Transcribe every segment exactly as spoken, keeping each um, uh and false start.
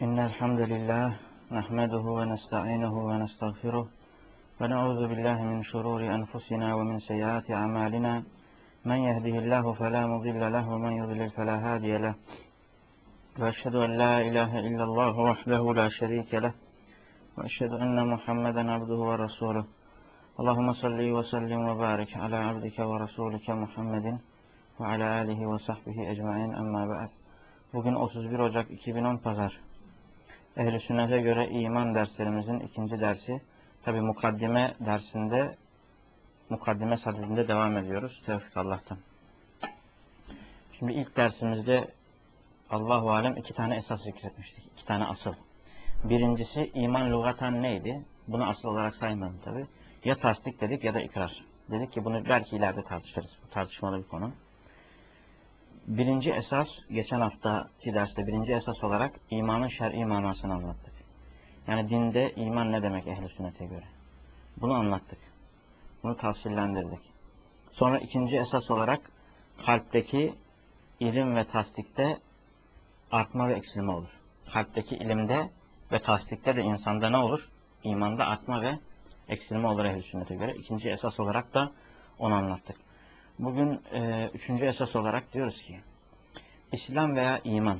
إن الحمد لله نحمده ونستعينه ونستغفره ونعوذ بالله من شرور أنفسنا ومن سيئات أعمالنا من يهده الله فلا مضل له ومن يضلل فلا هادي له وأشهد أن لا إله إلا الله وحده لا شريك له وأشهد أن محمدا عبده ورسوله اللهم صل وسلم وبارك على عبدك ورسولك محمد وعلى آله وصحبه ecmaîn amma ba'd. Bugün otuz bir Ocak iki bin on Pazar. Ehl-i Sünnet'e göre iman derslerimizin ikinci dersi. Tabi mukaddime dersinde, mukaddime sadedinde devam ediyoruz. Tevfik Allah'tan. Şimdi ilk dersimizde Allahu alem iki tane esas zikretmiştik. İki tane asıl. Birincisi iman lugatan neydi? Bunu asıl olarak saymadım tabi. Ya tasdik dedik ya da ikrar. Dedik ki bunu belki ileride tartışırız. Bu tartışmalı bir konu. Birinci esas, geçen haftaki derste birinci esas olarak imanın şer'i manasını anlattık. Yani dinde iman ne demek ehl-i sünnete göre? Bunu anlattık. Bunu tafsillendirdik. Sonra ikinci esas olarak kalpteki ilim ve tasdikte artma ve eksilme olur. Kalpteki ilimde ve tasdikte de insanda ne olur? İmanda artma ve eksilme olur ehl-i sünnete göre. İkinci esas olarak da onu anlattık. Bugün e, üçüncü esas olarak diyoruz ki İslam veya iman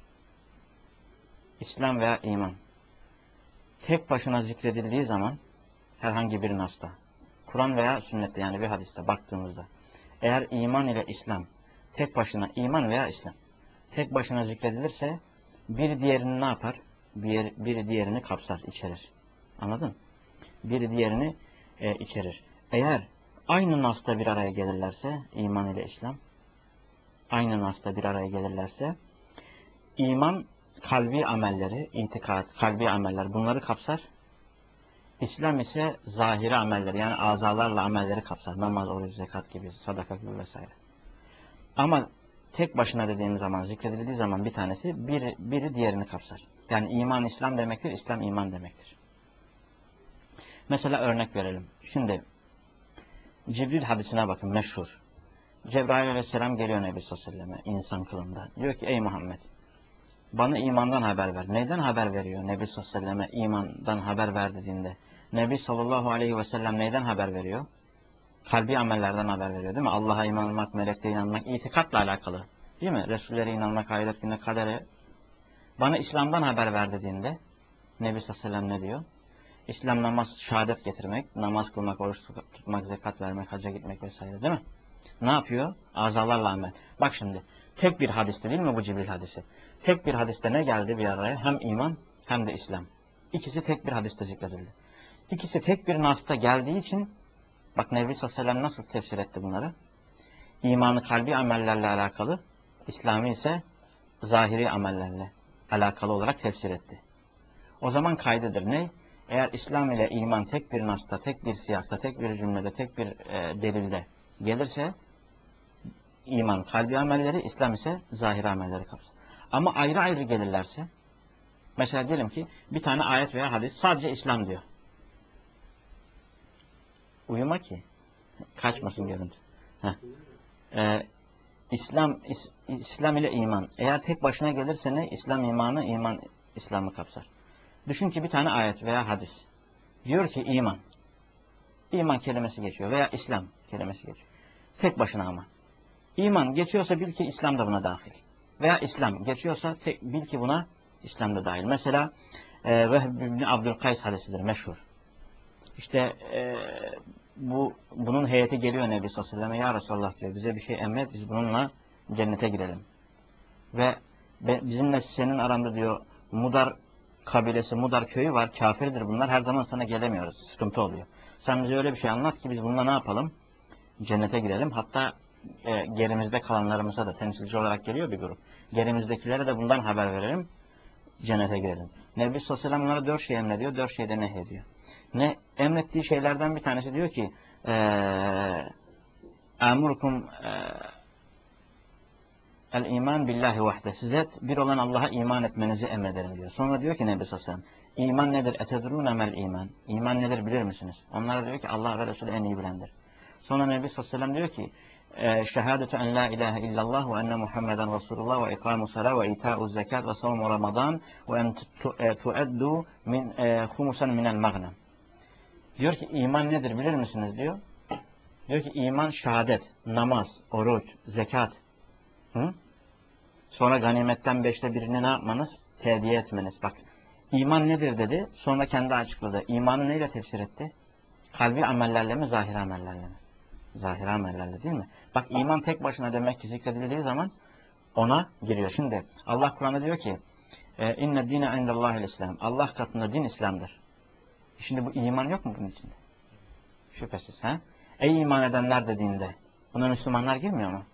İslam veya iman tek başına zikredildiği zaman herhangi bir nasta, Kur'an veya sünnette yani bir hadiste baktığımızda eğer iman ile İslam tek başına iman veya İslam tek başına zikredilirse bir diğerini ne yapar? Bir, biri diğerini kapsar, içerir. Anladın? Biri diğerini e, içerir. Eğer aynı nasta bir araya gelirlerse, iman ile İslam, aynı nasta bir araya gelirlerse, iman kalbi amelleri, itikat, kalbi ameller bunları kapsar. İslam ise zahiri amelleri, yani azalarla amelleri kapsar. Namaz, oruç, zekat gibi, sadaka gibi vesaire. Ama tek başına dediğim zaman, zikredildiği zaman bir tanesi, biri, biri diğerini kapsar. Yani iman İslam demektir, İslam iman demektir. Mesela örnek verelim. Şimdi, Cibril hadisine bakın, meşhur. Cebrail aleyhisselam geliyor Nebi sallallahu aleyhi ve selleme insan kılığında. Diyor ki ey Muhammed bana imandan haber ver. Neyden haber veriyor Nebi sallallahu aleyhi ve selleme imandan haber ver dediğinde? Nebi sallallahu aleyhi ve sellem neyden haber veriyor? Kalbi amellerden haber veriyor değil mi? Allah'a inanmak, meleklere inanmak, itikatla alakalı. Değil mi? Resullere inanmak, ahiret gününe, kadere. Bana İslam'dan haber ver dediğinde Nebi sallallahu aleyhi ve sellem ne diyor? İslam namaz, şehadet getirmek, namaz kılmak, oruç tutmak, zekat vermek, hacca gitmek vesaire değil mi? Ne yapıyor? Azalarla amel. Bak şimdi, tek bir hadiste değil mi bu Cibril hadisi? Tek bir hadiste ne geldi bir araya? Hem iman hem de İslam. İkisi tek bir hadiste zikredildi. İkisi tek bir nasta geldiği için, bak Nebi sallallahu aleyhi ve sellem nasıl tefsir etti bunları? İmanı kalbi amellerle alakalı, İslam'ı ise zahiri amellerle alakalı olarak tefsir etti. O zaman kaydıdır ne? Eğer İslam ile iman tek bir nasta, tek bir siyakta, tek bir cümlede, tek bir e, delilde gelirse iman kalbi amelleri, İslam ise zahiri amelleri kapsar. Ama ayrı ayrı gelirlerse, mesela diyelim ki bir tane ayet veya hadis sadece İslam diyor. Uyuma ki kaçmasın görüntü. Ee, İslam is, İslam ile iman eğer tek başına gelirse ne? İslam imanı, iman İslam'ı kapsar. Düşün ki bir tane ayet veya hadis diyor ki iman. İman kelimesi geçiyor veya İslam kelimesi geçiyor. Tek başına ama. İman geçiyorsa bil ki İslam da buna dahil. Veya İslam geçiyorsa tek, bil ki buna İslam da dahil. Mesela e, Vehb ibn Abdülkays hadisidir meşhur. İşte e, bu bunun heyeti geliyor Nebi sallallahu aleyhi ve selleme, ya Resulallah diyor, bize bir şey emret, biz bununla cennete girelim. Ve bizimle senin aranda diyor Mudar kabilesi, Mudar köyü var, kafirdir bunlar, her zaman sana gelemiyoruz, sıkıntı oluyor. Sen bize öyle bir şey anlat ki biz bununla ne yapalım? Cennete girelim. Hatta e, gerimizde kalanlarımıza da temsilci olarak geliyor bir grup. Gerimizdekilere de bundan haber verelim, cennete girelim. Nebi sallallahu aleyhi ve sellem onlara dört şey emrediyor, dört şeyde nehyediyor. Ne emrettiği şeylerden bir tanesi diyor ki emurukum el iman billahi vahde, size bir olan Allah'a iman etmenizi emrederim diyor. Sonra diyor ki Nebi sallallahu aleyhi ve sellem iman nedir? Etedrûne mel iman. İman nedir bilir misiniz? Onlara diyor ki Allah ve Resulü en iyi bilendir. Sonra Nebi sallallahu aleyhi ve sellem diyor ki e, şehadetu en la ilahe illallah ve enne Muhammeden Resulullah ve ikamu salat ve ita'u zekat ve savmu Ramazan ve en tueddu min e, humusen minel magnem. Diyor ki iman nedir bilir misiniz diyor. Diyor ki iman şehadet, namaz, oruç, zekat. Hı? Sonra ganimetten beşte birini ne yapmanız? Tediye etmeniz. Bak iman nedir dedi. Sonra kendi açıkladı. İmanı neyle tefsir etti? Kalbi amellerle mi, zahir amellerle mi? Zahir amellerle değil mi? Bak iman tek başına demek ki zikredildiği zaman ona giriyor. Şimdi Allah Kur'an'da diyor ki inne dine indellahil İslam. Allah katında din İslam'dır. Şimdi bu iman yok mu bunun içinde? Şüphesiz. He? Ey iman edenler dediğinde buna Müslümanlar girmiyor mu?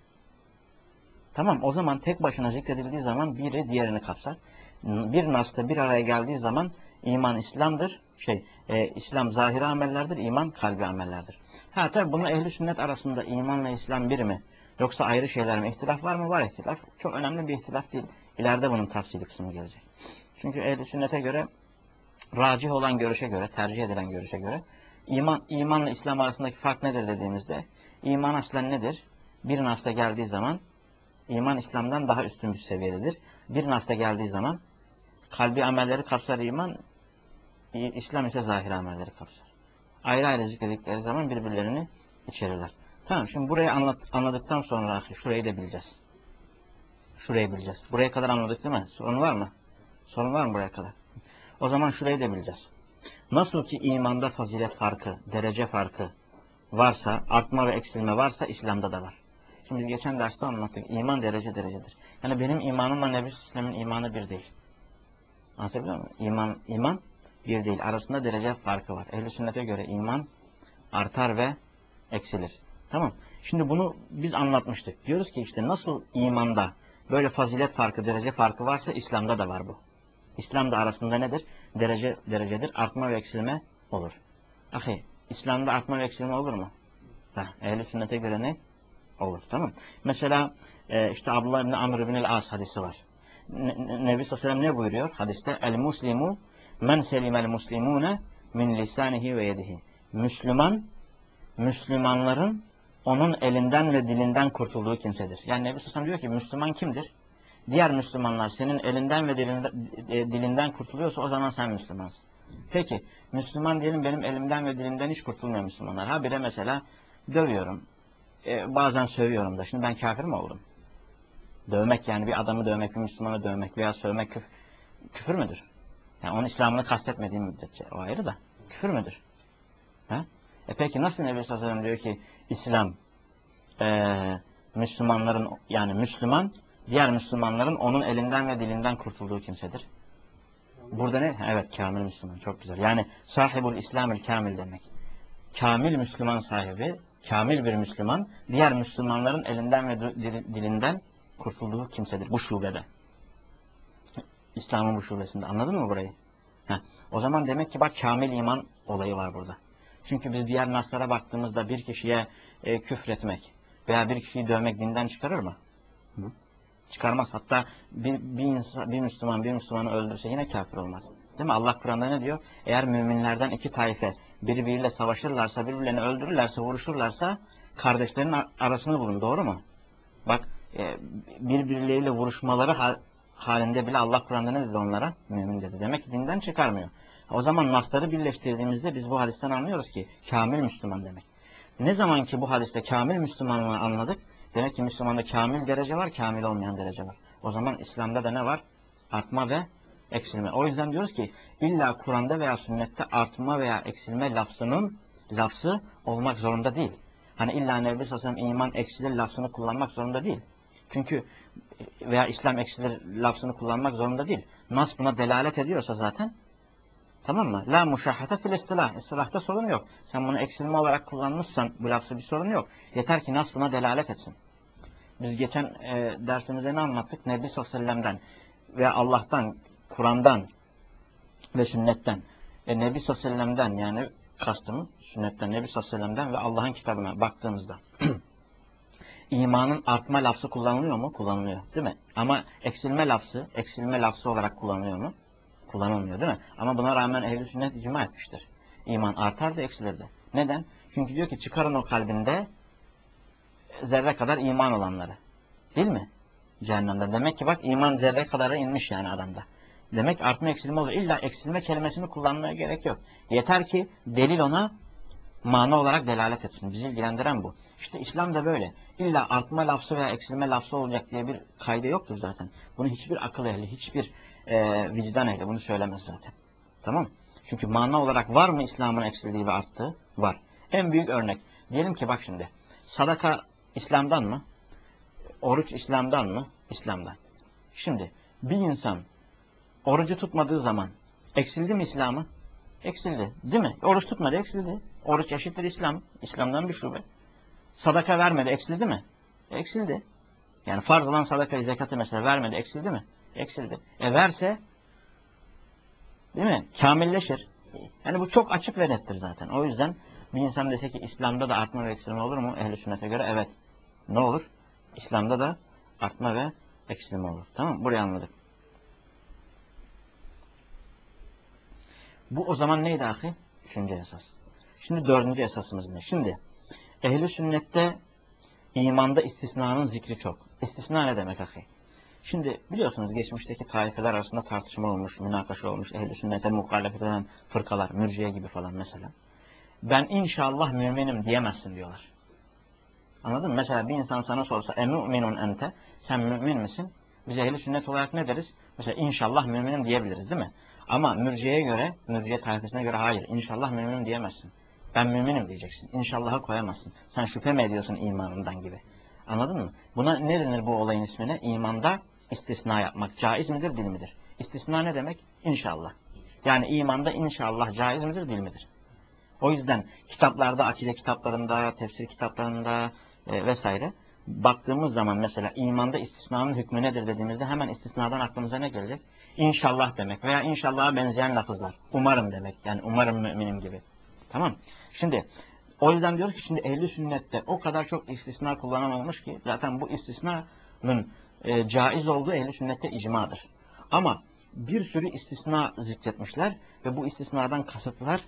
Tamam, o zaman tek başına zikredildiği zaman biri diğerini kapsar. Bir nas'ta bir araya geldiği zaman iman İslam'dır. Şey, e, İslam zahiri amellerdir, iman kalbi amellerdir. Ha tabi bunun ehli sünnet arasında imanla İslam bir mi? Yoksa ayrı şeyler mi? İhtilaf var mı? Var ihtilaf. Çok önemli bir ihtilaf değil. İleride bunun tafsili kısmı gelecek. Çünkü ehli sünnete göre, racih olan görüşe göre, tercih edilen görüşe göre iman, imanla İslam arasındaki fark nedir dediğimizde iman aslen nedir? Bir nas'ta geldiği zaman İman İslam'dan daha üstün bir seviyededir. Bir nas'ta geldiği zaman kalbi amelleri kapsar iman, İslam ise zahir amelleri kapsar. Ayrı ayrı zikredikleri zaman birbirlerini içerirler. Tamam, şimdi burayı anlat, anladıktan sonra şurayı da bileceğiz. Şurayı bileceğiz. Buraya kadar anladık değil mi? Sorun var mı? Sorun var mı buraya kadar? O zaman şurayı da bileceğiz. Nasıl ki imanda fazilet farkı, derece farkı varsa, artma ve eksilme varsa İslam'da da var. Şimdi biz geçen derste anlattık. İman derece derecedir. Yani benim imanımla Nebi Sallallahu imanı bir değil. Anlatabiliyor muyum? İman, iman bir değil. Arasında derece farkı var. Ehl-i sünnete göre iman artar ve eksilir. Tamam. Şimdi bunu biz anlatmıştık. Diyoruz ki işte nasıl imanda böyle fazilet farkı, derece farkı varsa İslam'da da var bu. İslam'da arasında nedir? Derece derecedir. Artma ve eksilme olur. Ahi, İslam'da artma ve eksilme olur mu? Ehl-i sünnete göre ne? Olur, tamam. Mesela e, işte Abdullah ibn Amr ibn el-As hadisi var. Ne, Nebi sallallahu aleyhi ve sellem ne buyuruyor hadiste? El-muslimu men selimel muslimune min lisanihi ve yedihi. Müslüman, Müslümanların onun elinden ve dilinden kurtulduğu kimsedir. Yani Nebi sallallahu aleyhi ve sellem diyor ki Müslüman kimdir? Diğer Müslümanlar senin elinden ve dilinden, e, dilinden kurtuluyorsa o zaman sen Müslümansın. Peki, Müslüman diyelim benim elimden ve dilimden hiç kurtulmuyor Müslümanlar. Ha bir de mesela dövüyorum. Ee, bazen sövüyorum da. Şimdi ben kafir mi oldum? Dövmek yani bir adamı dövmek, bir Müslümanı dövmek veya sövmek küf küfür müdür? Yani onun İslam'ını kastetmediğim müddetçe o ayrı da. Küfür müdür? Ha? E peki nasıl Nebi sallallahu aleyhi ve sellem diyor ki İslam e, Müslümanların yani Müslüman diğer Müslümanların onun elinden ve dilinden kurtulduğu kimsedir. Burada ne? Evet, kamil Müslüman. Çok güzel. Yani sahibul İslamil kamil demek. Kamil Müslüman sahibi, kamil bir Müslüman, diğer Müslümanların elinden ve dilinden kurtulduğu kimsedir. Bu şubede. İslam'ın bu şubesinde. Anladın mı burayı? Heh. O zaman demek ki bak kamil iman olayı var burada. Çünkü biz diğer naslara baktığımızda bir kişiye e, küfretmek veya bir kişiyi dövmek dinden çıkarır mı? Hı? Çıkarmaz. Hatta bir, bir, insan, bir Müslüman bir Müslümanı öldürse yine kafir olmaz. Değil mi? Allah Kur'an'da ne diyor? Eğer müminlerden iki taife birbiriyle savaşırlarsa, birbirlerini öldürürlerse, vuruşurlarsa kardeşlerin arasını bulun. Doğru mu? Bak e, birbirleriyle vuruşmaları halinde bile Allah Kur'an'da ne dedi onlara? Mümin dedi. Demek ki dinden çıkarmıyor. O zaman nasları birleştirdiğimizde biz bu hadisten anlıyoruz ki kamil Müslüman demek. Ne zaman ki bu hadiste kamil Müslümanlığı anladık, demek ki Müslümanda kamil derece var, kamil olmayan derece var. O zaman İslam'da da ne var? Artma ve eksilme. O yüzden diyoruz ki illa Kur'an'da veya sünnette artma veya eksilme lafzının lafzı olmak zorunda değil. Hani illa Nebi sallallahu aleyhi ve sellem iman eksilir lafzını kullanmak zorunda değil. Çünkü veya İslam eksilir lafzını kullanmak zorunda değil. Nas buna delalet ediyorsa zaten tamam mı? La muşahhate fil istilah. İstilahta sorun yok. Sen bunu eksilme olarak kullanmışsan bu lafzı bir sorun yok. Yeter ki nas buna delalet etsin. Biz geçen e, dersimizde ne anlattık? Nebi sallallahu aleyhi ve sellem'den ve Allah'tan, Kur'an'dan ve sünnetten e, Nebi sallallahu aleyhi ve sellem'den yani kastımı sünnetten, Nebi sallallahu aleyhi ve sellem'den ve Allah'ın kitabına baktığımızda imanın artma lafzı kullanılıyor mu? Kullanılıyor. Değil mi? Ama eksilme lafzı, eksilme lafzı olarak kullanılıyor mu? Kullanılmıyor değil mi? Ama buna rağmen ehl-i sünnet icma etmiştir. İman artar da eksilir de. Neden? Çünkü diyor ki çıkarın o kalbinde zerre kadar iman olanları. Değil mi? Cehennemde. Demek ki bak iman zerre kadar inmiş yani adamda. Demek artma eksilme olur. İlla eksilme kelimesini kullanmaya gerek yok. Yeter ki delil ona mana olarak delalet etsin. Bizi ilgilendiren bu. İşte İslam da böyle. İlla artma lafzı veya eksilme lafzı olacak diye bir kaydı yoktur zaten. Bunu hiçbir akıl ehli, hiçbir e, vicdan ehli bunu söylemez zaten. Tamam. Çünkü mana olarak var mı İslam'ın eksildiği ve arttığı? Var. En büyük örnek. Diyelim ki bak şimdi. Sadaka İslam'dan mı? Oruç İslam'dan mı? İslam'dan. Şimdi bir insan orucu tutmadığı zaman eksildi mi İslam'ı? Eksildi. Değil mi? Oruç tutmadı, eksildi. Oruç eşittir İslam. İslam'dan bir şube. Sadaka vermedi, eksildi mi? Eksildi. Yani farz olan sadakayı, zekatı mesela vermedi, eksildi mi? Eksildi. E verse, değil mi? Kamilleşir. Yani bu çok açık ve nettir zaten. O yüzden bir insan dese ki İslam'da da artma ve eksilme olur mu? Ehl-i sünnete göre evet. Ne olur? İslam'da da artma ve eksilme olur. Tamam mı? Burayı anladık. Bu o zaman neydi ahi? Üçüncü esas. Şimdi dördüncü esasımız ne? Şimdi ehl-i sünnette imanda istisnanın zikri çok. İstisna ne demek ahi? Şimdi biliyorsunuz geçmişteki taifeler arasında tartışma olmuş, münakaşa olmuş. Ehl-i sünnete muhalefet eden fırkalar, mürciye gibi falan mesela. Ben inşallah müminim diyemezsin diyorlar. Anladın mı? Mesela bir insan sana sorsa e müminun ente, sen mümin misin? Biz ehl-i sünnet olarak ne deriz? Mesela inşallah müminim diyebiliriz değil mi? Ama mürciyeye göre, mürciye tayfasına göre hayır. İnşallah müminim diyemezsin. Ben müminim diyeceksin. İnşallah'a koyamazsın. Sen şüphe mi ediyorsun imanından gibi. Anladın mı? Buna ne denir bu olayın ismine? İmanda istisna yapmak. Caiz midir, değil midir? İstisna ne demek? İnşallah. Yani imanda inşallah caiz midir, değil midir? O yüzden kitaplarda, akide kitaplarında, tefsir kitaplarında e, vesaire baktığımız zaman mesela imanda istisnanın hükmü nedir dediğimizde hemen istisnadan aklımıza ne gelecek? İnşallah demek veya inşallah'a benzeyen lafızlar. Umarım demek. Yani umarım müminim gibi. Tamam. Şimdi o yüzden diyoruz ki şimdi ehl-i sünnette o kadar çok istisna kullanılmamış ki zaten bu istisnanın e, caiz olduğu ehl-i sünnette icmadır. Ama bir sürü istisna zikretmişler ve bu istisnadan kasıtlar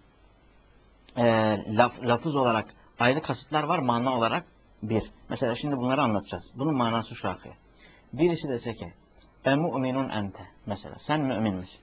e, laf, lafız olarak ayrı kasıtlar var, mana olarak bir. Mesela şimdi bunları anlatacağız. Bunun manası şu akıya. Birisi dese ki e mu'minun ente mesela sen mümin misin?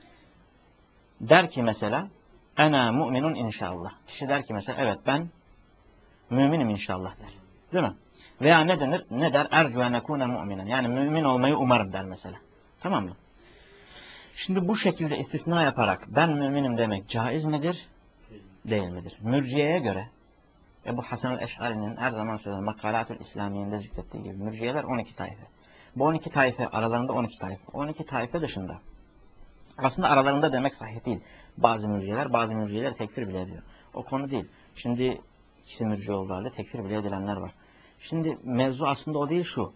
Der ki mesela ena mu'minun inşallah. Kişi der ki mesela evet ben müminim inşallah der. Değil mi? Veya ne denir? Ne der? Ercu en ekune mu'minen. Yani mümin olmayı umarım der mesela. Tamam mı? Şimdi bu şekilde istisna yaparak ben müminim demek caiz midir? Değil midir? Mürciyeye göre Ebu Hasan el-Eş'ari'nin her zaman söylenen Makalatül İslamiye'nde zikrettiği gibi mürciyeler on iki taife. Bu on iki taife aralarında on iki taife. on iki taife dışında. Aslında aralarında demek sahih değil. Bazı mürciyeler bazı mürciyeler tekfir bile ediyor. O konu değil. Şimdi kişi mürciye olduğu halde tekfir bile edilenler var. Şimdi mevzu aslında o değil şu.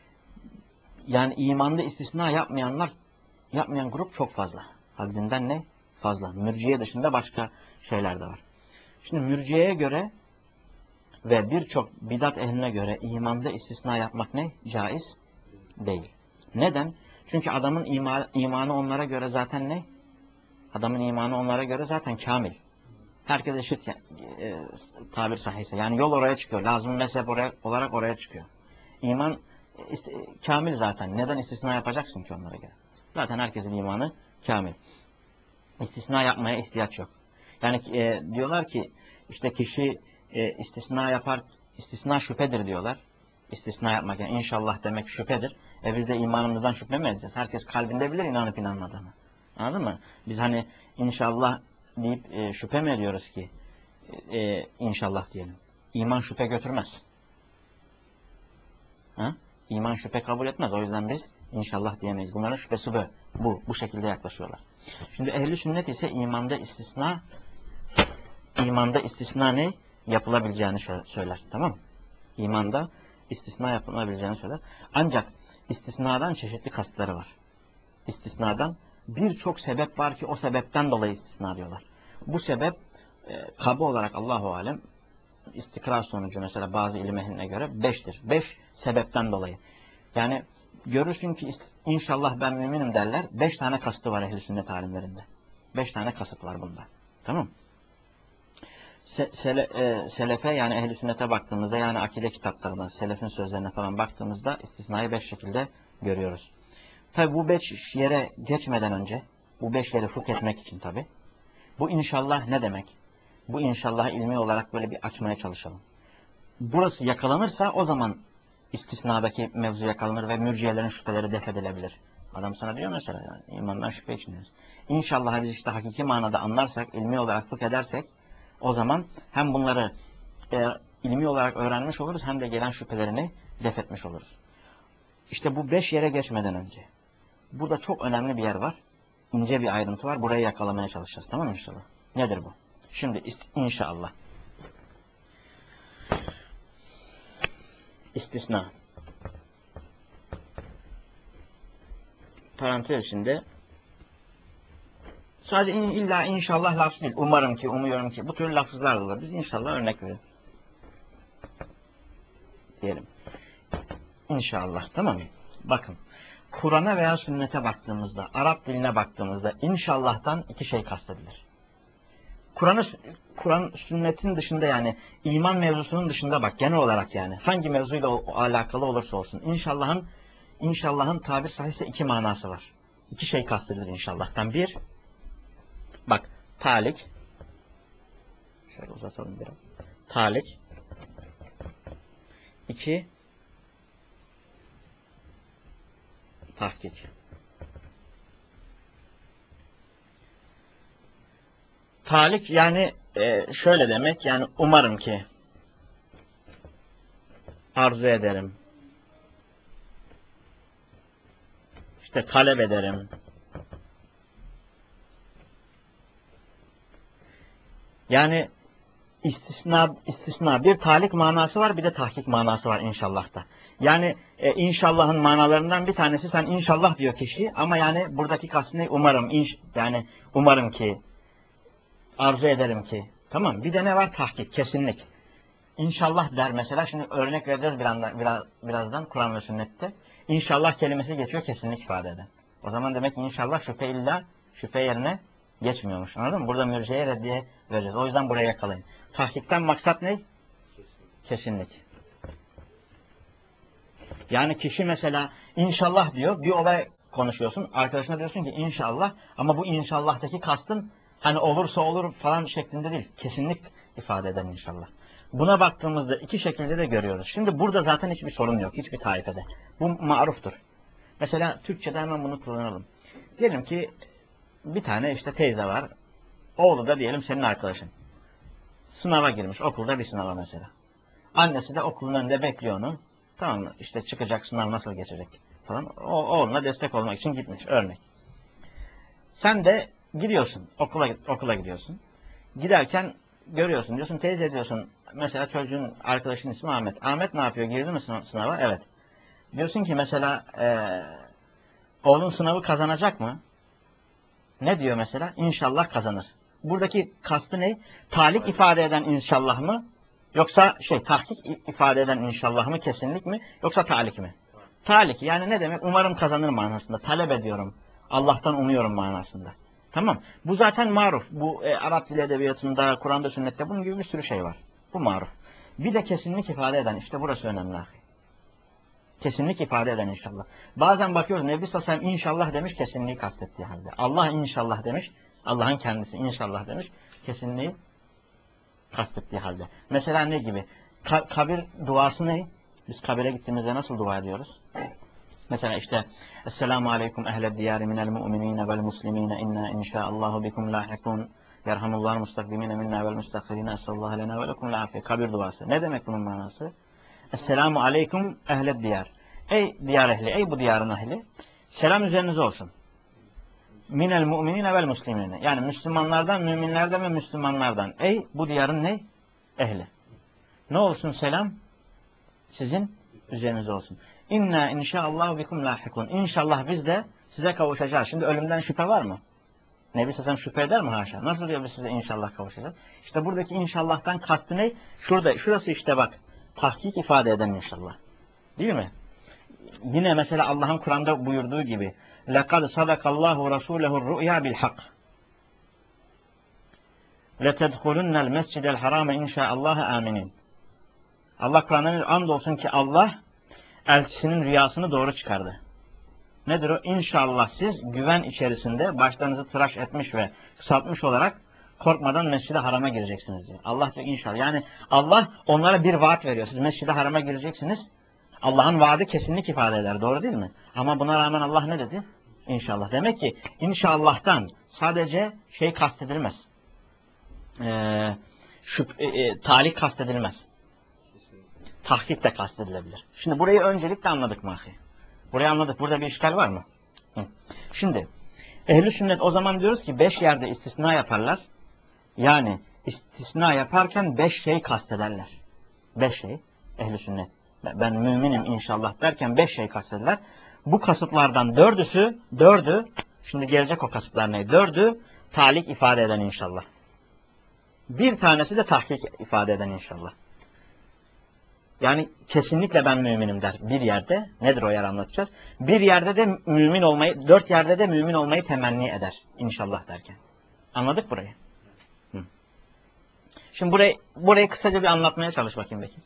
Yani imanda istisna yapmayanlar, yapmayan grup çok fazla. Haddinden ne? Fazla. Mürciye dışında başka şeyler de var. Şimdi mürciyeye göre ve birçok bidat ehline göre imanda istisna yapmak ne? Caiz değil. Neden? Çünkü adamın ima, imanı onlara göre zaten ne? Adamın imanı onlara göre zaten kamil. Herkes eşit e, tabir sahihse. Yani yol oraya çıkıyor. Lazım mezhep oraya, olarak oraya çıkıyor. İman e, kamil zaten. Neden istisna yapacaksın ki onlara göre? Zaten herkesin imanı kamil. İstisna yapmaya ihtiyaç yok. Yani e, diyorlar ki işte kişi e, istisna yapar, istisna şüphedir diyorlar. İstisna yapmak yani inşallah demek şüphedir. E biz de imanımızdan şüphe mi edeceğiz? Herkes kalbinde bilir inanıp inanmadığını. Anladın mı? Biz hani inşallah deyip e, şüphe mi ediyoruz ki e, inşallah diyelim. İman şüphe götürmez. Ha? İman şüphe kabul etmez. O yüzden biz inşallah diyemeyiz. Bunların şüphesi bu. Bu, bu şekilde yaklaşıyorlar. Şimdi ehli sünnet ise imanda istisna imanda istisna ne? Yapılabileceğini söyler. Tamam mı? İmanda istisna yapılabileceğini söyler. Ancak istisnadan çeşitli kasıtları var. İstisnadan birçok sebep var ki o sebepten dolayı istisna diyorlar. Bu sebep e, kaba olarak Allahu alem istikrar sonucu mesela bazı ilim ehline göre beştir. Beş sebepten dolayı. Yani görürsün ki inşallah ben müminim derler. Beş tane kasıtı var ehl-i sünnet alimlerinde. Beş tane kasıt var bunda. Tamam mı? Se, sele, e, selefe yani ehl-i sünnete baktığımızda yani akide kitaplarına, selefin sözlerine falan baktığımızda istisnayı beş şekilde görüyoruz. Tabi bu beş yere geçmeden önce, bu beş yeri fıkh etmek için tabi. Bu inşallah ne demek? Bu inşallah ilmi olarak böyle bir açmaya çalışalım. Burası yakalanırsa o zaman istisnadaki mevzu yakalanır ve mürciyelerin şüpheleri def edilebilir. Adam sana diyor mesela yani imandan şüphe içindeyiz. İnşallah biz işte hakiki manada anlarsak, ilmi olarak fıkh edersek o zaman hem bunları e, ilmi olarak öğrenmiş oluruz hem de gelen şüphelerini def etmiş oluruz. İşte bu beş yere geçmeden önce. Burada çok önemli bir yer var. İnce bir ayrıntı var. Burayı yakalamaya çalışacağız. Tamam mı inşallah? Nedir bu? Şimdi inşallah. İstisna. Parantez içinde sadece in, illa inşallah lafzı değil. Umarım ki, umuyorum ki. Bu tür lafızlar da olur. Biz inşallah örnek verelim. Diyelim. İnşallah. Tamam mı? Bakın. Kur'an'a veya sünnete baktığımızda, Arap diline baktığımızda inşallah'tan iki şey kastedilir. Kur'an'ı Kur'an sünnetin dışında yani iman mevzusunun dışında bak genel olarak yani hangi mevzuyla o, alakalı olursa olsun inşallah'ın inşallah'ın tabir sahihse iki manası var. İki şey kastedilir inşallah'tan. Bir, bak talik. Şöyle uzatalım biraz. Talik. İki, tahkik. Talik yani e, şöyle demek yani umarım ki, arzu ederim, işte talep ederim. Yani istisna istisna bir talik manası var bir de tahkik manası var inşallah'ta. Yani e, inşallah'ın manalarından bir tanesi sen inşallah diyor kişi ama yani buradaki kastı ne? Umarım inş, yani umarım ki, arzu ederim ki. Tamam. Bir de ne var? Tahkik, kesinlik. İnşallah der mesela. Şimdi örnek vereceğiz birazdan, biraz, birazdan Kur'an ve sünnette. İnşallah kelimesi geçiyor kesinlik ifade eden. O zaman demek ki inşallah şüphe illa şüphe yerine geçmiyormuş. Anladın mı? Burada mürciye reddiye vereceğiz. O yüzden buraya yakalayın. Tahkikten maksat ne? Kesinlik. Yani kişi mesela inşallah diyor. Bir olay konuşuyorsun. Arkadaşına diyorsun ki inşallah. Ama bu inşallah'taki kastın hani olursa olur falan şeklinde değil. Kesinlik ifade eden inşallah. Buna baktığımızda iki şekilde de görüyoruz. Şimdi burada zaten hiçbir sorun yok. Hiçbir taifede. Bu maruftur. Mesela Türkçe'de hemen bunu kullanalım. Diyelim ki bir tane işte teyze var. Oğlu da diyelim senin arkadaşın. Sınava girmiş. Okulda bir sınava mesela. Annesi de okulun önünde bekliyor onu. Tamam mı? İşte çıkacak sınav nasıl geçecek falan. O, oğluna destek olmak için gitmiş. Örnek. Sen de gidiyorsun. Okula, okula gidiyorsun. Giderken görüyorsun. Diyorsun teyze diyorsun. Mesela çocuğun arkadaşının ismi Ahmet. Ahmet ne yapıyor? Girdi mi sınava? Evet. Diyorsun ki mesela ee, oğlun sınavı kazanacak mı? Ne diyor mesela? İnşallah kazanır. Buradaki kastı ne? Talik ifade eden inşallah mı? Yoksa şey tahkik ifade eden inşallah mı? Kesinlik mi? Yoksa talik mi? Talik. Yani ne demek? Umarım kazanır manasında. Talep ediyorum. Allah'tan umuyorum manasında. Tamam. Bu zaten maruf. Bu e, Arap dili edebiyatında, Kur'an'da, sünnette bunun gibi bir sürü şey var. Bu maruf. Bir de kesinlik ifade eden. İşte burası önemli. Kesinlik ifade eden inşallah. Bazen bakıyoruz Nebi Sallallahu aleyhi ve sellem inşallah demiş kesinliği kastettiği halde. Allah inşallah demiş. Allah'ın kendisi inşallah demiş. Kesinliği kastettiği halde. Mesela ne gibi? Ka kabir duası ne? Biz kabire gittiğimizde nasıl dua ediyoruz? Mesela işte Esselamu aleyküm ehled diyari minel mu'minine vel muslimine inna inşaallahu bikum lahikun yerhamullahu mustakdimine minna vel mustakfirine essallahu lena ve lekum lafiye. Kabir duası. Ne demek bunun manası? Esselamu aleyküm ehled diyar. Ey diyar ehli, ey bu diyarın ehli. Selam üzerinize olsun. Minel mu'minine vel muslimine. Yani Müslümanlardan, müminlerden ve Müslümanlardan. Ey bu diyarın ne? Ehli. Ne olsun selam? Sizin üzerinize olsun. İnna inşaallahu bikum lahikun. İnşallah biz de size kavuşacağız. Şimdi ölümden şüphe var mı? Nebi Sallallahu şüphe eder mi haşa? Nasıl diyor biz size inşallah kavuşacağız? İşte buradaki inşallah'tan kastı ne? Şurada, şurası işte bak. Tahkik ifade eden inşallah. Değil mi? Yine mesela Allah'ın Kur'an'da buyurduğu gibi لَقَدْ صَدَقَ اللّٰهُ رَسُولَهُ الرُّؤْيَا بِالْحَقِّ. لَتَدْخُلُنَّ الْمَسْجِدَ الْحَرَامَ inşaallah aminin. Allah Kur'an'ın andolsun ki Allah elçisinin rüyasını doğru çıkardı. Nedir o? İnşallah siz güven içerisinde başlarınızı tıraş etmiş ve kısaltmış olarak korkmadan Mescid-i Haram'a gireceksiniz diyor. Allah diyor inşallah. Yani Allah onlara bir vaat veriyor. Siz Mescid-i Haram'a gireceksiniz. Allah'ın vaadi kesinlik ifade eder. Doğru değil mi? Ama buna rağmen Allah ne dedi? İnşallah. Demek ki inşallah'tan sadece şey kastedilmez. Ee, şu, e, e, talih kastedilmez. Tahkik de kastedilebilir. Şimdi burayı öncelikle anladık mı ahi? Burayı anladık. Burada bir işgal var mı? Hı. Şimdi ehl-i sünnet o zaman diyoruz ki beş yerde istisna yaparlar. Yani istisna yaparken beş şey kastederler. Beş şey. Ehl-i sünnet. Ben müminim inşallah derken beş şey kastederler. Bu kasıtlardan dördüsü, dördü, şimdi gelecek o kasıtlar ne? Dördü talik ifade eden inşallah. Bir tanesi de tahkik ifade eden inşallah. Yani kesinlikle ben müminim der bir yerde. Nedir o yer anlatacağız. Bir yerde de mümin olmayı, dört yerde de mümin olmayı temenni eder inşallah derken. Anladık burayı? Hı. Şimdi burayı, burayı kısaca bir anlatmaya çalış bakayım Bekir.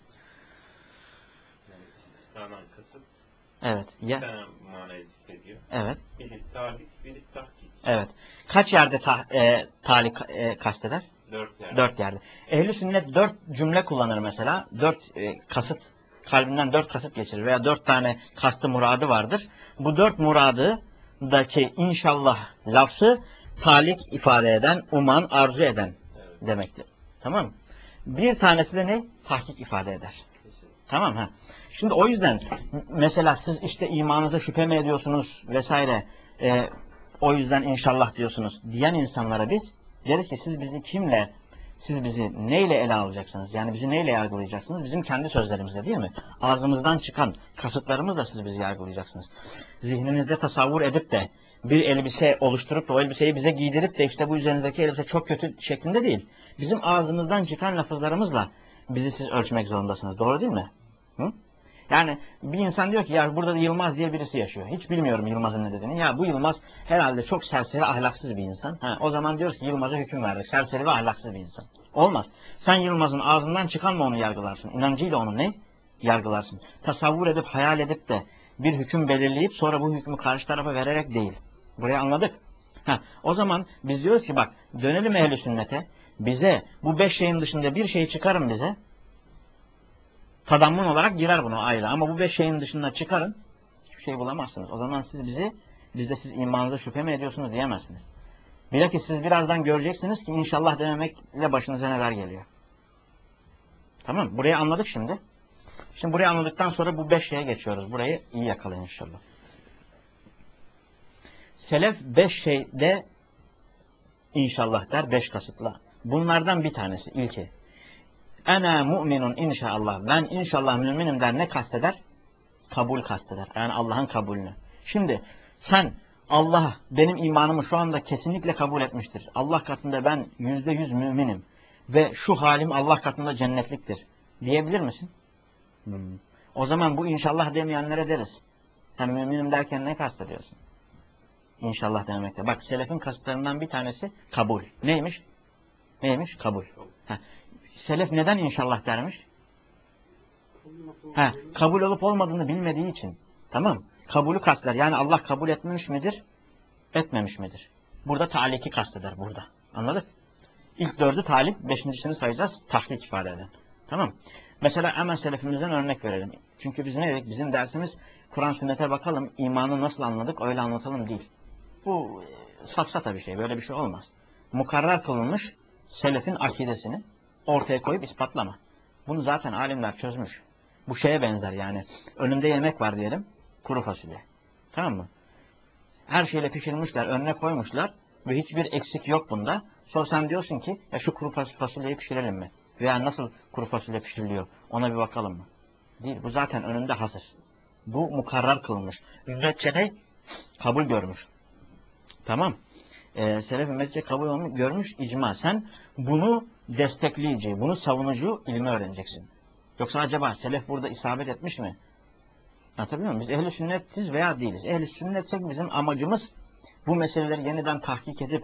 İstisnadan kasıt. Evet. Ya. Bir tane manayı hissediyor. Evet. Biri talik, biri tahkik. Evet. Kaç yerde ta, e, talik e, kasteder? Dört yerde. Dört yerde. Ehl-i sünnet dört cümle kullanır mesela. Dört e, kasıt, kalbinden dört kasıt geçirir veya dört tane kastı muradı vardır. Bu dört muradındaki inşallah lafzı talik ifade eden, uman, arzu eden evet. demektir. Tamam mı? Bir tanesi de ne? Tahkik ifade eder. Kesin. Tamam mı? Şimdi o yüzden mesela siz işte imanınıza şüphe mi ediyorsunuz vesaire e, o yüzden inşallah diyorsunuz diyen insanlara biz deriz ki siz bizi kimle, siz bizi neyle ele alacaksınız? Yani bizi neyle yargılayacaksınız? Bizim kendi sözlerimizle değil mi? Ağzımızdan çıkan kasıtlarımızla siz bizi yargılayacaksınız. Zihninizde tasavvur edip de bir elbise oluşturup da o elbiseyi bize giydirip de işte bu üzerinizdeki elbise çok kötü şeklinde değil. Bizim ağzımızdan çıkan lafızlarımızla bizi siz ölçmek zorundasınız. Doğru değil mi? Hı? Yani bir insan diyor ki ya burada da Yılmaz diye birisi yaşıyor. Hiç bilmiyorum Yılmaz'ın ne dediğini. Ya bu Yılmaz herhalde çok serseri, ahlaksız bir insan. Ha, o zaman diyoruz ki Yılmaz'a hüküm verdik. Serseri ve ahlaksız bir insan. Olmaz. Sen Yılmaz'ın ağzından çıkanla onu yargılarsın. İnancıyla onu ne? Yargılarsın. Tasavvur edip, hayal edip de bir hüküm belirleyip sonra bu hükmü karşı tarafa vererek değil. Burayı anladık. Ha, o zaman biz diyoruz ki bak dönelim ehl-i sünnete. Bize bu beş şeyin dışında bir şeyi çıkarın bize. Tadammun olarak girer buna ayrı. Ama bu beş şeyin dışında çıkarın. Hiçbir şey bulamazsınız. O zaman siz bizi, biz de siz imanınıza şüphe mi ediyorsunuz diyemezsiniz. Bilakis siz birazdan göreceksiniz ki inşallah dememekle başınıza neler geliyor. Tamam mı? Burayı anladık şimdi. Şimdi burayı anladıktan sonra bu beş şeye geçiyoruz. Burayı iyi yakalayın inşallah. Selef beş şeyde inşallah der. Beş kasıtla. Bunlardan bir tanesi. İlki. Ene mu'minun inşallah. Ben inşallah müminim der. Ne kasteder? Kabul kasteder. Yani Allah'ın kabulünü. Şimdi sen Allah benim imanımı şu anda kesinlikle kabul etmiştir. Allah katında ben yüzde yüz müminim. Ve şu halim Allah katında cennetliktir. Diyebilir misin? Hmm. O zaman bu inşallah demeyenlere deriz. Sen müminim derken ne kastediyorsun? İnşallah demekte. Bak selefin kasıtlarından bir tanesi kabul. Neymiş? Neymiş? Kabul. Heh. Selef neden inşallah dermiş? Ha, kabul olup olmadığını bilmediği için. Tamam. Kabulü kasteder. Yani Allah kabul etmemiş midir? Etmemiş midir? Burada taliki kasteder burada. Anladık? İlk dördü talik, beşincisini sayacağız. Tahkik ifade eden. Tamam. Mesela hemen selefimizden örnek verelim. Çünkü biz ne dedik? Bizim dersimiz Kur'an sünnete bakalım, imanı nasıl anladık öyle anlatalım değil. Bu safsata bir şey. Böyle bir şey olmaz. Mukarrar kılınmış selefin akidesini ortaya koyup ispatlama. Bunu zaten alimler çözmüş. Bu şeye benzer yani. Önünde yemek var diyelim. Kuru fasulye. Tamam mı? Her şeyle pişirmişler, önüne koymuşlar ve hiçbir eksik yok bunda. Sonra sen diyorsun ki ya şu kuru fasulyeyi pişirelim mi? Veya nasıl kuru fasulye pişiriliyor? Ona bir bakalım mı? Değil. Bu zaten önünde hazır. Bu mukarrar kılınmış. Ümmetçe ne? Kabul görmüş. Tamam. Ee, Selef ümmetçe kabul görmüş icma. Sen bunu destekleyici, bunu savunucu ilmi öğreneceksin. Yoksa acaba selef burada isabet etmiş mi? Anlatabiliyor muyum? Biz ehl-i sünnetiz veya değiliz. Ehl-i sünnetsek bizim amacımız bu meseleleri yeniden tahkik edip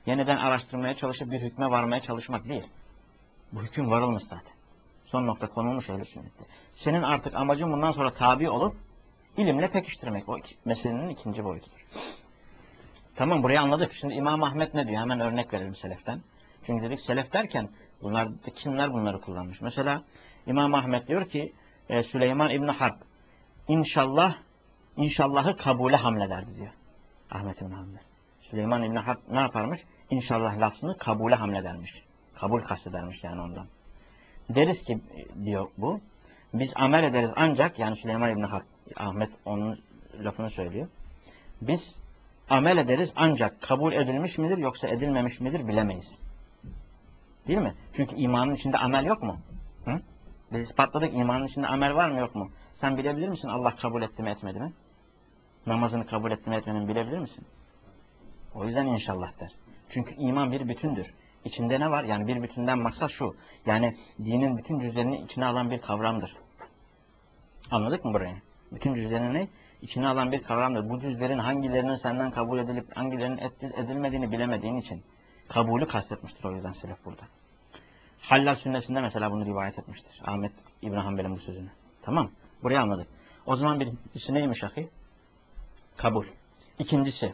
yeniden araştırmaya çalışıp bir hükme varmaya çalışmak değil. Bu hüküm varılmış zaten. Son nokta konulmuş öyle sünnette. Senin artık amacın bundan sonra tabi olup ilimle pekiştirmek. O meselenin ikinci boyutudur. Tamam, burayı anladık. Şimdi İmam Ahmet ne diyor? Hemen örnek verelim seleften. Çünkü dedik selef derken bunlar, kimler bunları kullanmış? Mesela İmam Ahmet diyor ki e, Süleyman İbni Harp İnşallah, inşallahı kabule hamlederdi diyor. Ahmet İbni Hanbel. Süleyman İbni Harp ne yaparmış? İnşallah lafzını kabule hamledermiş. Kabul kastedermiş yani ondan. Deriz ki diyor bu. Biz amel ederiz ancak, yani Süleyman İbni Harp, Ahmet onun lafını söylüyor. Biz amel ederiz ancak kabul edilmiş midir yoksa edilmemiş midir bilemeyiz. Değil mi? Çünkü imanın içinde amel yok mu? Hı? Biz ispatladık, imanın içinde amel var mı yok mu? Sen bilebilir misin Allah kabul etti mi etmedi mi? Namazını kabul etti mi etmedi mi bilebilir misin? O yüzden inşallah der. Çünkü iman bir bütündür. İçinde ne var? Yani bir bütünden maksat şu. Yani dinin bütün cüzlerini içine alan bir kavramdır. Anladık mı burayı? Bütün cüzlerini ne? İçine alan bir kavramdır. Bu cüzlerin hangilerinin senden kabul edilip hangilerinin edilmediğini bilemediğin için kabulü kastetmiştir o yüzden selef burada. Hallal sünnesinde mesela bunu rivayet etmiştir. Ahmet İbn Hanbel'in bu sözünü. Tamam. Burayı anladık. O zaman birincisi neymiş ahi? Kabul. İkincisi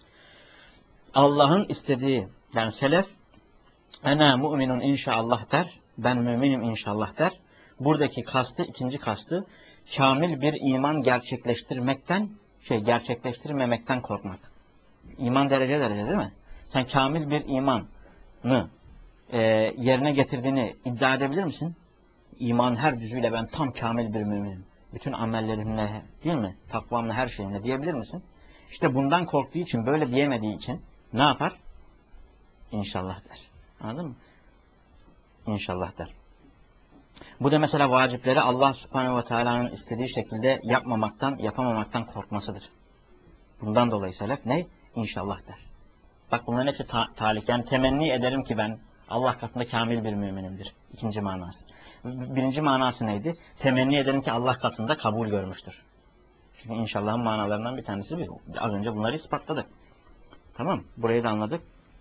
Allah'ın istediği, yani selef ene mu'minun inşallah der. Ben müminim inşallah der. Buradaki kastı, ikinci kastı kamil bir iman gerçekleştirmekten, şey gerçekleştirmemekten korkmak. İman derece derece değil mi? Sen kamil bir imanı e, yerine getirdiğini iddia edebilir misin? İman her cüzüyle ben tam kamil bir müminim. Bütün amellerimle, değil mi? Takvamla, her şeyimle diyebilir misin? İşte bundan korktuğu için, böyle diyemediği için ne yapar? İnşallah der. Anladın mı? İnşallah der. Bu da mesela vacipleri Allah Subhanahu ve Teala'nın istediği şekilde yapmamaktan, yapamamaktan korkmasıdır. Bundan dolayı selef ne? İnşallah der. Bak bunların hepsi ta talik. Yani temenni ederim ki ben Allah katında kamil bir müminimdir. İkinci manası. Birinci manası neydi? Temenni ederim ki Allah katında kabul görmüştür. Çünkü inşallah'ın manalarından bir tanesi bu. Az önce bunları ispatladık. Tamam. Burayı da anladık.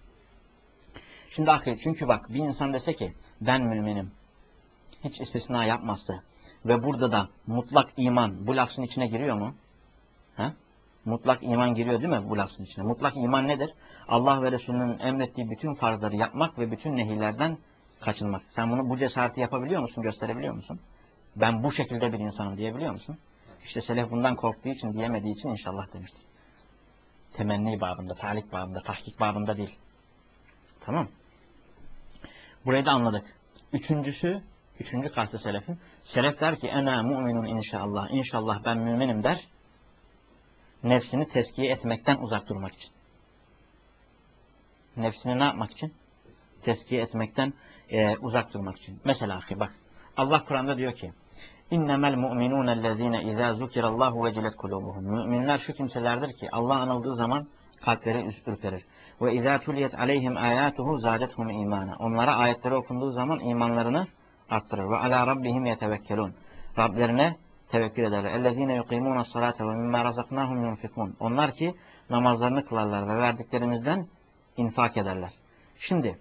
Şimdi akıl. Çünkü bak bir insan dese ki ben müminim, hiç istisna yapmazsa ve burada da mutlak iman bu lafzın içine giriyor mu? Ha? Mutlak iman giriyor değil mi bu lafzın içine? Mutlak iman nedir? Allah ve Resulünün emrettiği bütün farzları yapmak ve bütün nehirlerden kaçınmak. Sen bunu, bu cesareti yapabiliyor musun? Gösterebiliyor musun? Ben bu şekilde bir insanım diyebiliyor musun? İşte selef bundan korktuğu için, diyemediği için inşallah demiştir. Temenni babında, talik babında, tahkik babında değil. Tamam. Burayı da anladık. Üçüncüsü, üçüncü kastı selefin. Selef der ki ena mu'minun inşallah. İnşallah ben müminim der. Nefsini tezkiye etmekten uzak durmak için. Nefsini ne yapmak için? Tezkiye etmekten e, uzak durmak için. Mesela bak Allah Kur'an'da diyor ki İnnemel mu'minûnellezîne izâ zukirallâhu vecilet kulûbuhum. Müminler şu kimselerdir ki Allah anıldığı zaman kalpleri ürperir. Ve izâ tuliyet aleyhim âyâtuhu zâdethum îmâna. Onlara ayetleri okunduğu zaman imanlarını arttırır. Ve alâ rabbihim yetevekkelûn. Rablerine tevekkül ederler. Ellezîne yukîmûne salâte ve mimmâ razaknâhum yunfikûn. Onlar ki namazlarını kılarlar ve verdiklerimizden infak ederler. Şimdi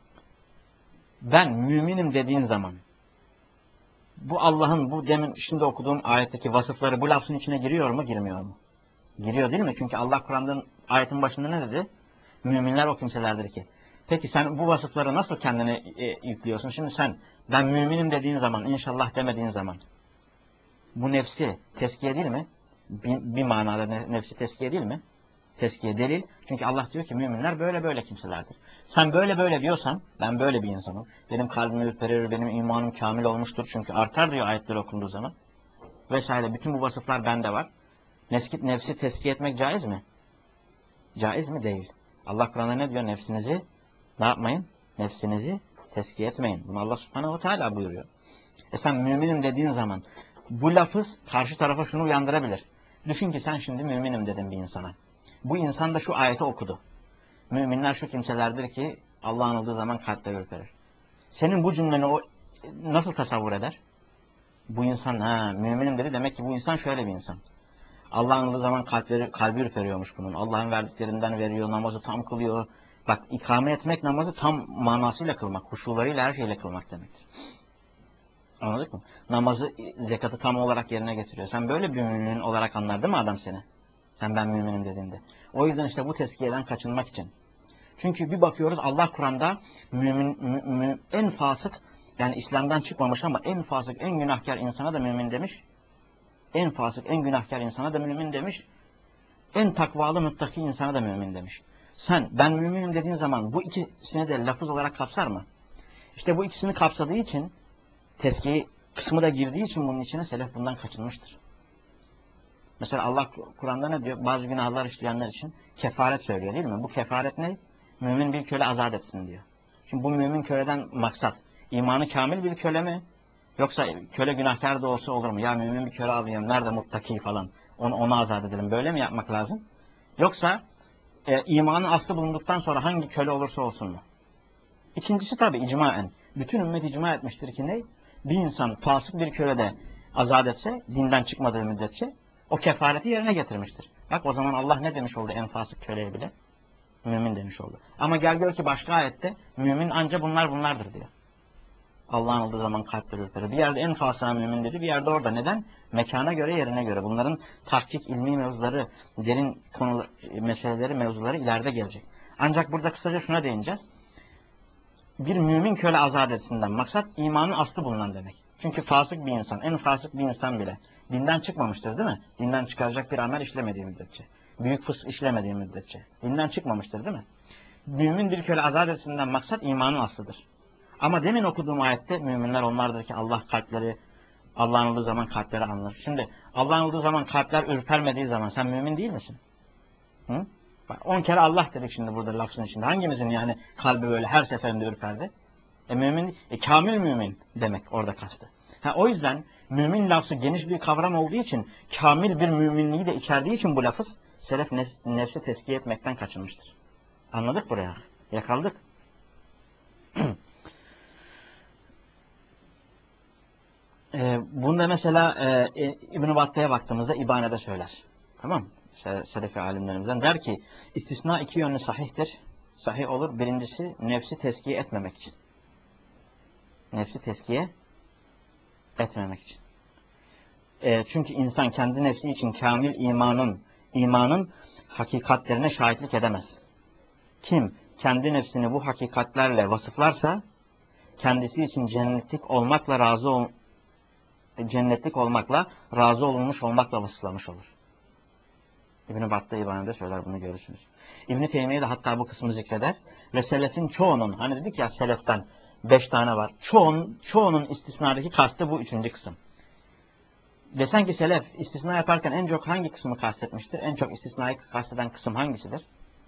ben müminim dediğin zaman bu Allah'ın bu demin şimdi okuduğum ayetteki vasıfları bu lafzın içine giriyor mu, girmiyor mu? Giriyor değil mi? Çünkü Allah Kur'an'ın ayetin başında ne dedi? Müminler o kimselerdir ki. Peki sen bu vasıfları nasıl kendine e, yüklüyorsun? Şimdi sen ben müminim dediğin zaman, inşallah demediğin zaman bu nefsi teskiye değil mi? Bir, bir manada nefsi teskiye değil mi? Teskiye delil. Çünkü Allah diyor ki müminler böyle böyle kimselerdir. Sen böyle böyle diyorsan, ben böyle bir insanım. Benim kalbimi ürperir, benim imanım kamil olmuştur. Çünkü artar diyor ayetler okunduğu zaman. Vesaire. Bütün bu vasıflar bende var. Nefsi, nefsi teskiye etmek caiz mi? Caiz mi? Değil. Allah Kur'an'da ne diyor? Nefsinizi ne yapmayın? Nefsinizi teskiye etmeyin. Bunu Allah Subhanahu ve Teala buyuruyor. E sen müminim dediğin zaman bu lafız karşı tarafa şunu uyandırabilir. Düşün ki sen şimdi müminim dedin bir insana. Bu insan da şu ayeti okudu. Müminler şu kimselerdir ki Allah anıldığı zaman kalpleri ürperir. Senin bu cümleni o nasıl tasavvur eder? Bu insan ha müminim dedi, demek ki bu insan şöyle bir insan. Allah anıldığı zaman kalpleri, kalbi ürperiyormuş bunun. Allah'ın verdiklerinden veriyor, namazı tam kılıyor, Bak, ikame etmek namazı tam manasıyla kılmak, huşularıyla, her şeyle kılmak demektir. Anladık mı? Namazı, zekatı tam olarak yerine getiriyor. Sen böyle bir mümin olarak anlar değil mi adam seni? Sen ben müminim dediğinde. O yüzden işte bu tezkiyeden kaçınmak için. Çünkü bir bakıyoruz Allah Kur'an'da mümin, mü, mü, en fasık, yani İslam'dan çıkmamış ama en fasık, en günahkar insana da mümin demiş. En fasık, en günahkar insana da mümin demiş. En takvalı, muttaki insana da mümin demiş. Sen ben müminim dediğin zaman bu ikisini de lafız olarak kapsar mı? İşte bu ikisini kapsadığı için, tezkiye kısmı da girdiği için bunun içine selef bundan kaçınmıştır. Mesela Allah Kur'an'da ne diyor? Bazı günahlar işleyenler için kefaret söylüyor değil mi? Bu kefaret ne? Mümin bir köle azat etsin diyor. Şimdi bu mümin köleden maksat imanı kamil bir köle mi? Yoksa köle günahkar da olsa olur mu? Ya mümin bir köle alayım, nerede muttaki falan. Onu, onu azat edelim. Böyle mi yapmak lazım? Yoksa e, imanın aslı bulunduktan sonra hangi köle olursa olsun mu? İkincisi tabi icmaen. Bütün ümmet icma etmiştir ki ne? Bir insan fasık bir kölede azat etse, dinden çıkmadığı müddetçe o kefareti yerine getirmiştir. Bak o zaman Allah ne demiş oldu en fasık köleye bile? Mümin demiş oldu. Ama gel gör ki başka ayette mümin anca bunlar bunlardır diyor. Allah'ın olduğu zaman kalpleri ürperir. Bir yerde en fasına mümin dedi, bir yerde orada. Neden? Mekana göre, yerine göre. Bunların tahkik, ilmi mevzuları, derin konu meseleleri, mevzuları ileride gelecek. Ancak burada kısaca şuna değineceğiz. Bir mümin köle azat etsinden maksat imanın aslı bulunan demek. Çünkü fasık bir insan, en fasık bir insan bile dinden çıkmamıştır değil mi? Dinden çıkaracak bir amel işlemediği müddetçe. Büyük fısk işlemediği müddetçe. Dinden çıkmamıştır değil mi? Mümin bir köle azat etsinden maksat imanın aslıdır. Ama demin okuduğum ayette müminler onlardır ki Allah kalpleri, Allah'ın olduğu zaman kalpleri anlar. Şimdi Allah'ın olduğu zaman kalpler ürpermediği zaman sen mümin değil misin? Hı? Bak, on kere Allah dedik şimdi burada lafzın içinde. Hangimizin yani kalbi böyle her seferinde ürperdi? E mümin, e, kamil mümin demek orada kastı. Ha, o yüzden mümin lafzı geniş bir kavram olduğu için, kamil bir müminliği de içerdiği için bu lafız selef nef nefsi tezkiye etmekten kaçınmıştır. Anladık buraya? Yakaldık. e, bunda mesela e, İbn-i Battah'a baktığımızda İbane'de söyler. Tamam mı? Selefi alimlerimizden der ki istisna iki yönlü sahihtir. Sahih olur. Birincisi nefsi tezkiye etmemek için. Nefsi tezkiye etmemek için. E, çünkü insan kendi nefsi için kamil imanın imanın hakikatlerine şahitlik edemez. Kim kendi nefsini bu hakikatlerle vasıflarsa kendisi için cennetlik olmakla razı ol, cennetlik olmakla razı olunmuş olmakla vasıflamış olur. İbn-i Battah İbane'de söyler, bunu görürsünüz. İbn-i Teymiye de hatta bu kısmı zikreder. Ve selefin çoğunun, hani dedik ya seleften beş tane var. Çoğun, çoğunun istisnadaki kastı bu üçüncü kısım. Desen ki selef istisna yaparken en çok hangi kısmı kastetmiştir? En çok istisnayı kasteden kısım hangisidir?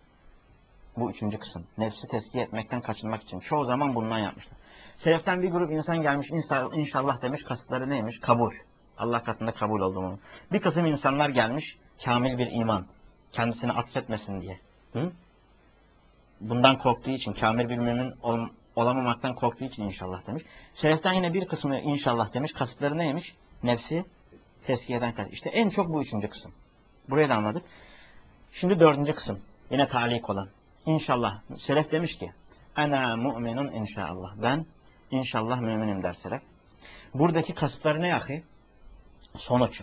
Bu üçüncü kısım. Nefsi tezkiye etmekten kaçınmak için. Çoğu zaman bundan yapmışlar. Seleften bir grup insan gelmiş, inşallah demiş, kasıtları neymiş? Kabul. Allah katında kabul olduğunu. Bir kısım insanlar gelmiş, kamil bir iman. Kendisini atfetmesin diye. Hı? Bundan korktuğu için, kamil bir mümin ol, olamamaktan korktuğu için inşallah demiş. Seleften yine bir kısmı inşallah demiş. Kasıtları neymiş? Nefsi tezkiyeden kaç. İşte en çok bu üçüncü kısım. Burayı da anladık. Şimdi dördüncü kısım. Yine talik olan. İnşallah. Selef demiş ki ana mu'minun inşallah. Ben inşallah müminim der selef. Buradaki kasıtları ne yahi? Sonuç.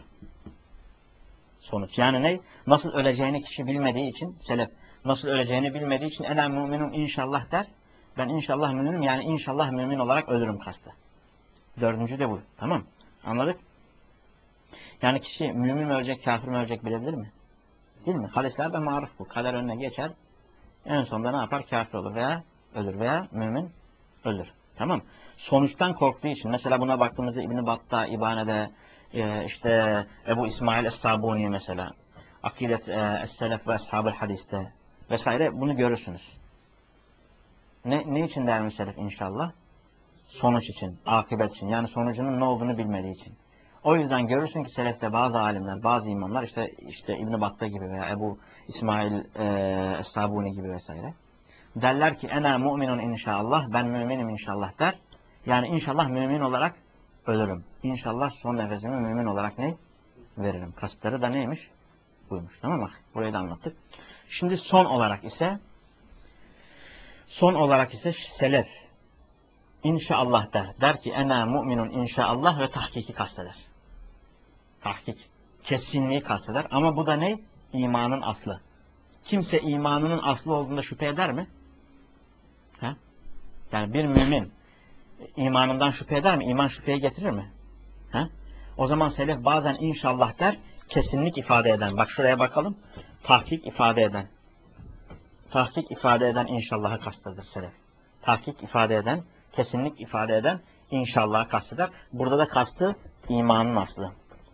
Sonuç. Yani ne? Nasıl öleceğini kişi bilmediği için selef nasıl öleceğini bilmediği için ana mu'minun inşallah der. Ben inşallah müminim, yani inşallah mümin olarak ölürüm kastı. Dördüncü de bu. Tamam. Anladık? Yani kişi mümin mi ölecek, kafir mi ölecek bilebilir mi? Değil mi? Hadislerde maruf bu. Kader önüne geçer. En sonunda ne yapar? Kafir olur veya ölür veya mümin ölür. Tamam. Sonuçtan korktuğu için. Mesela buna baktığımızda İbn-i Battah, İbane'de, e, işte Ebu İsmail Es-Sabuni mesela. Akidet e, Es-Selef ve Ashab-ı Hadis'te vesaire bunu görürsünüz. Ne, ne için der mi selef inşallah? Sonuç için, akıbet için. Yani sonucunun ne olduğunu bilmediği için. O yüzden görürsün ki selefte bazı alimler, bazı imamlar işte işte İbn Battah gibi veya Ebu İsmail e, Es-Sabuni gibi vesaire derler ki ena mu'minun inşallah, ben müminim inşallah der. Yani inşallah mümin olarak ölürüm. İnşallah son nefesimi mümin olarak ne? Veririm. Kasıtları da neymiş? Buymuş. Tamam mı? Burayı da anlattık. Şimdi son olarak ise Son olarak ise selef inşallah der. Der ki ena mu'minun inşallah ve tahkiki kasteder. Tahkik. Kesinliği kasteder. Ama bu da ne? İmanın aslı. Kimse imanının aslı olduğunda şüphe eder mi? He? Yani bir mümin imanından şüphe eder mi? İman şüpheye getirir mi? He? O zaman selef bazen inşallah der, kesinlik ifade eden. Bak şuraya bakalım. Tahkik ifade eden. Tahkik ifade eden inşallahı kasteder selef. Tahkik ifade eden, kesinlik ifade eden inşallahı kasteder. Burada da kastı imanın aslı.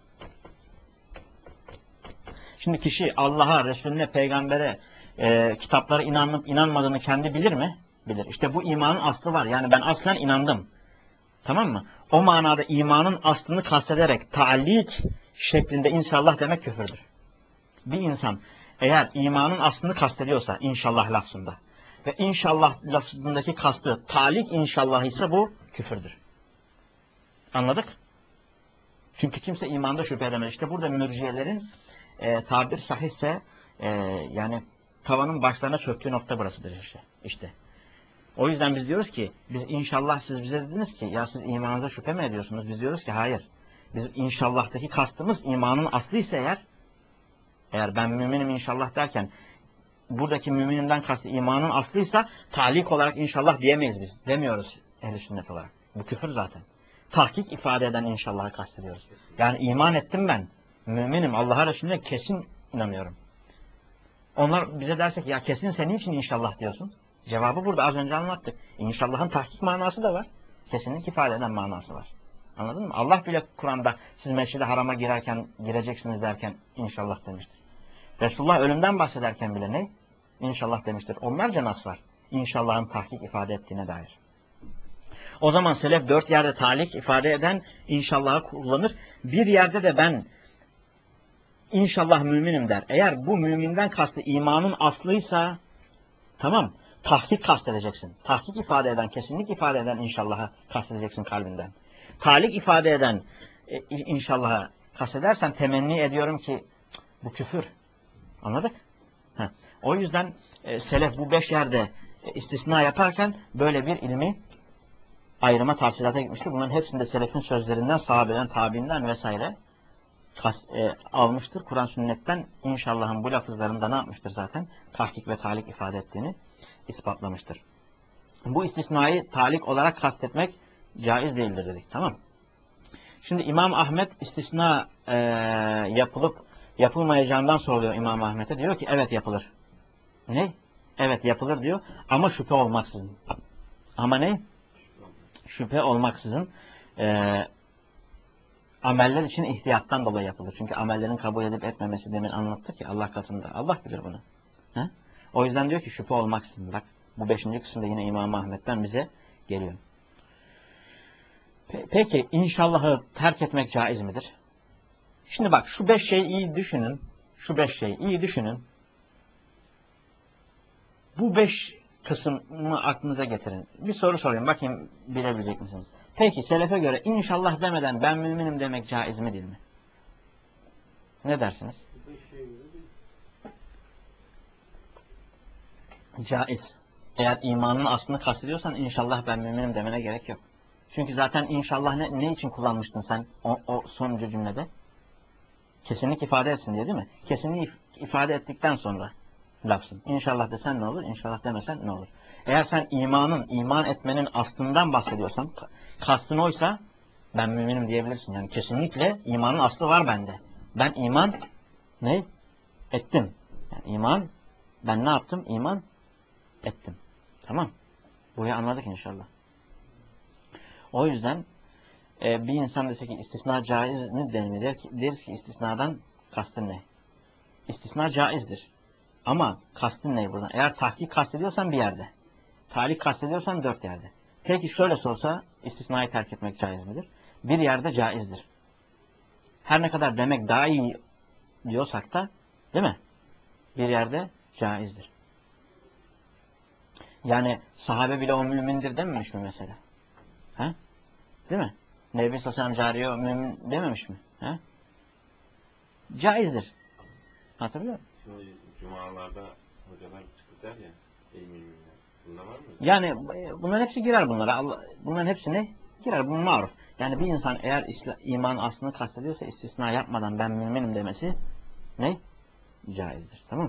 Şimdi kişi Allah'a, Resulüne, peygambere, e, kitaplara inanıp inanmadığını kendi bilir mi? Bilir. İşte bu imanın aslı var. Yani ben aslen inandım. Tamam mı? O manada imanın aslını kastederek ta'lik şeklinde inşallah demek küfürdür. Bir insan eğer imanın aslını kastediyorsa inşallah lafzında ve inşallah lafzındaki kastı ta'lik inşallah ise bu küfürdür. Anladık? Çünkü kimse imanda şüphe edemez. İşte burada mürciyelerin e, tabir sahihse e, yani tavanın başlarına çöktüğü nokta burasıdır işte. İşte. O yüzden biz diyoruz ki biz inşallah siz bize dediniz ki ya siz imanınıza şüphe mi ediyorsunuz? Biz diyoruz ki hayır. Biz inşallahtaki kastımız imanın aslı ise eğer eğer ben müminim inşallah derken buradaki müminimden kastı imanın aslıysa talik olarak inşallah diyemeyiz biz. Demiyoruz ehl-i sünnet olarak. Bu küfür zaten. Tahkik ifade eden inşallahı kastediyoruz. Yani iman ettim ben. Müminim. Allah'a Resulüne kesin inanıyorum. Onlar bize dersek ya kesin senin için inşallah diyorsun. Cevabı burada az önce anlattık. İnşallahın tahkik manası da var. Kesinlik ifade eden manası var. Anladın mı? Allah bile Kur'an'da siz Mescid-i Haram'a girerken gireceksiniz derken inşallah demiştir. Resulullah ölümden bahsederken bile ne? İnşallah demiştir. Onlarca nas var. İnşallahın tahkik ifade ettiğine dair. O zaman selef dört yerde talik ifade eden inşallahı kullanır. Bir yerde de ben inşallah müminim der. Eğer bu müminden kastı imanın aslıysa tamam, tahkik kastedeceksin. Tahkik ifade eden, kesinlik ifade eden inşallahı kastedeceksin kalbinden. Talik ifade eden e, inşallahı kastedersen temenni ediyorum ki bu küfür. Anladık? Heh. O yüzden e, selef bu beş yerde e, istisna yaparken böyle bir ilmi ayrıma tafsilata gitmiştir. Bunların hepsinde selefin sözlerinden, sahabeden, tabiinden vesaire kas, e, almıştır. Kur'an sünnetten inşallahın bu lafızlarında ne yapmıştır zaten? Tahkik ve talik ifade ettiğini ispatlamıştır. Bu istisnayı talik olarak kastetmek caiz değildir dedik. Tamam. Şimdi İmam Ahmet istisna e, yapılıp yapılmayacağından soruluyor İmam Ahmet'e. Diyor ki evet yapılır. Ne? Evet yapılır diyor. Ama şüphe olmaksızın. Ama ne? Şüphe olmaksızın e, ameller için ihtiyattan dolayı yapılır. Çünkü amellerin kabul edip etmemesi demin anlattık ya Allah katında. Allah bilir bunu. He? O yüzden diyor ki şüphe olmaksızın. Bak bu beşinci kısımda yine İmam Ahmet'ten bize geliyor. Pe Peki inşallahı terk etmek caiz midir? Şimdi bak şu beş şeyi iyi düşünün. Şu beş şeyi iyi düşünün. Bu beş kısmını aklınıza getirin. Bir soru sorayım. Bakayım bilebilecek misiniz? Peki selefe göre inşallah demeden ben müminim demek caiz mi değil mi? Ne dersiniz? Caiz. Eğer imanın aslını kastediyorsan inşallah ben müminim demene gerek yok. Çünkü zaten inşallah ne, ne için kullanmıştın sen o, o sonuncu cümlede? Kesinlik ifade etsin diye değil mi? Kesinlik ifade ettikten sonra lafzın. İnşallah desen ne olur? İnşallah demesen ne olur? Eğer sen imanın, iman etmenin aslından bahsediyorsan, kastın oysa ben müminim diyebilirsin. Yani kesinlikle imanın aslı var bende. Ben iman ne? Ettim. Yani iman, ben ne yaptım? İman ettim. Tamam. Burayı anladık inşallah. O yüzden e, bir insan dese ki istisna caiz mi denir? Der ki, deriz ki istisnadan kastın ne? İstisna caizdir. Ama kastın ne buradan? Eğer tahkik kastediyorsan bir yerde. Talik kastediyorsan dört yerde. Peki şöyle sorsa istisnayı terk etmek caiz midir? Bir yerde caizdir. Her ne kadar demek daha iyi diyorsak da değil mi? Bir yerde caizdir. Yani sahabe bile o mümindir dememiş mi mesela? He? Değil mi? Nebi Sallallahu Cariye o mümin dememiş mi? He? Caizdir. Hatırlıyor musun? Şimdi cumalarda hocalar çıkıp der ya ey müminler. Bunda var mı? Yani e, bunların hepsi girer bunlara. Allah, bunların hepsine girer. Bu maruf. Yani bir insan eğer İsla, iman aslını kastediyorsa istisna yapmadan ben müminim demesi ne? Caizdir. Tamam mı?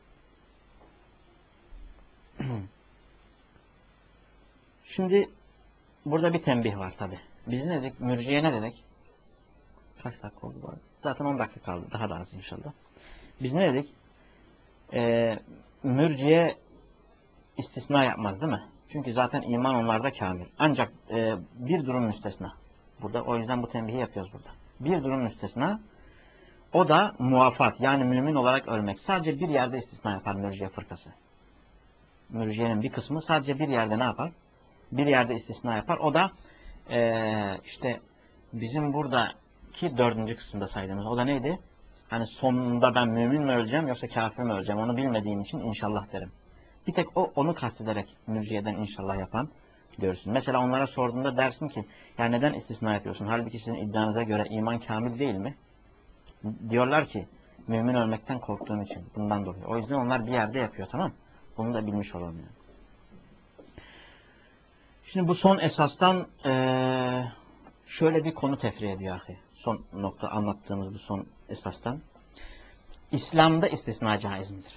Şimdi burada bir tembih var tabi. Biz ne dedik? Mürciye ne dedik? Kaç dakika oldu bu arada? Zaten on dakika kaldı. Daha da az inşallah. Biz ne dedik? Ee, mürciye istisna yapmaz değil mi? Çünkü zaten iman onlarda kamil. Ancak e, bir durum müstesna. Burada o yüzden bu tembihi yapıyoruz burada. Bir durum müstesna. O da muafat. Yani mümin olarak ölmek. Sadece bir yerde istisna yapar mürciye fırkası. Mürciyenin bir kısmı sadece bir yerde ne yapar? Bir yerde istisna yapar. O da e, işte bizim buradaki dördüncü kısımda saydığımız. O da neydi? Hani sonunda ben mümin mi öleceğim yoksa kafir mi öleceğim? Onu bilmediğim için inşallah derim. Bir tek o onu kastederek mürciyeden inşallah yapan görsün. Mesela onlara sorduğunda dersin ki ya neden istisna yapıyorsun? Halbuki sizin iddianıza göre iman kamil değil mi? Diyorlar ki mümin ölmekten korktuğum için. Bundan dolayı. O yüzden onlar bir yerde yapıyor, tamam. Bunu da bilmiş olalım yani. Şimdi bu son esastan ee, şöyle bir konu tefri ediyor ahi. Son nokta anlattığımız bu son esastan. İslam'da istisna caiz midir?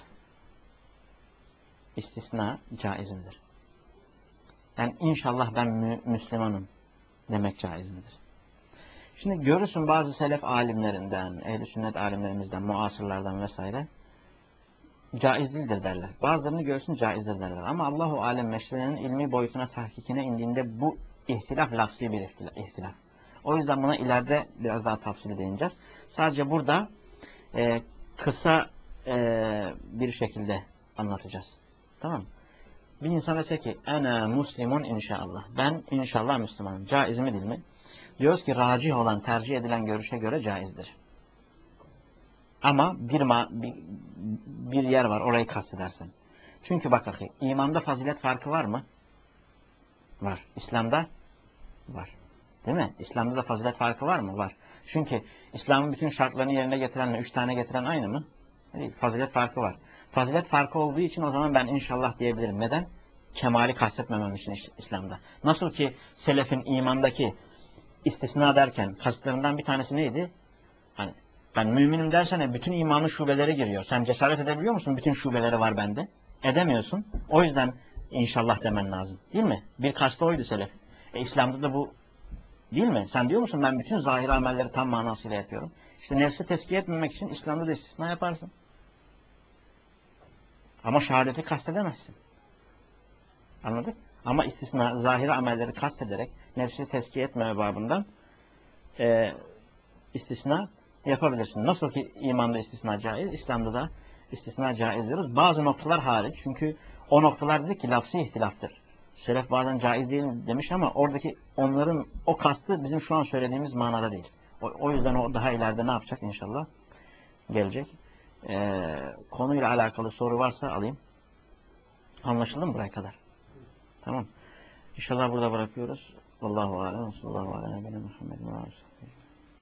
İstisna caiz midir? Yani inşallah ben mü Müslümanım demek caiz midir? Şimdi görürsün bazı selef alimlerinden, ehl-i sünnet alimlerimizden, muasırlardan vesaire caiz değildir derler. Bazılarını görürsün caizdir derler. Ama Allahu alem meşrenin ilmi boyutuna, tahkikine indiğinde bu ihtilaf lafzi bir ihtilaf. O yüzden buna ileride biraz daha tafsili değineceğiz. Sadece burada e, kısa e, bir şekilde anlatacağız. Tamam mı? Bir insan dese ki ene muslimun inşallah. Ben inşallah Müslümanım. Caiz mi değil mi? Diyoruz ki racih olan, tercih edilen görüşe göre caizdir. Ama bir, ma bir, bir yer var, orayı kastedersen. Çünkü bak bakayım, imanda fazilet farkı var mı? Var. İslam'da var. Değil mi? İslam'da da fazilet farkı var mı? Var. Çünkü İslam'ın bütün şartlarını yerine getirenle üç tane getiren aynı mı? Değil. Fazilet farkı var. Fazilet farkı olduğu için o zaman ben inşallah diyebilirim. Neden? Kemali kastetmemem için İslam'da. Nasıl ki selefin imandaki istisna derken kasıtlarından bir tanesi neydi? Hani ben müminim dersen bütün imanın şubeleri giriyor. Sen cesaret edebiliyor musun? Bütün şubeleri var bende. Edemiyorsun. O yüzden inşallah demen lazım. Değil mi? Bir kastı oydu selef. E, İslam'da da bu değil mi? Sen diyor musun ben bütün zahir amelleri tam manasıyla yapıyorum. İşte nefsi tezkiye etmemek için İslam'da da istisna yaparsın. Ama şehadeti kastedemezsin. Anladık? Ama istisna, zahiri amelleri kastederek nefsi tezkiye etmeme babından e, istisna yapabilirsin. Nasıl ki imanda istisna caiz, İslam'da da istisna caiz diyoruz. Bazı noktalar hariç. Çünkü o noktalar dedik ki lafzı ihtilaftır. Selef bazen caiz değil demiş ama oradaki onların o kastı bizim şu an söylediğimiz manada değil. O, o yüzden o daha ileride ne yapacak inşallah? Gelecek. Ee, konuyla alakalı soru varsa alayım. Anlaşıldı mı buraya kadar? Tamam. İnşallah burada bırakıyoruz. Allahu alem. Sallallahu aleyhi ve sellem.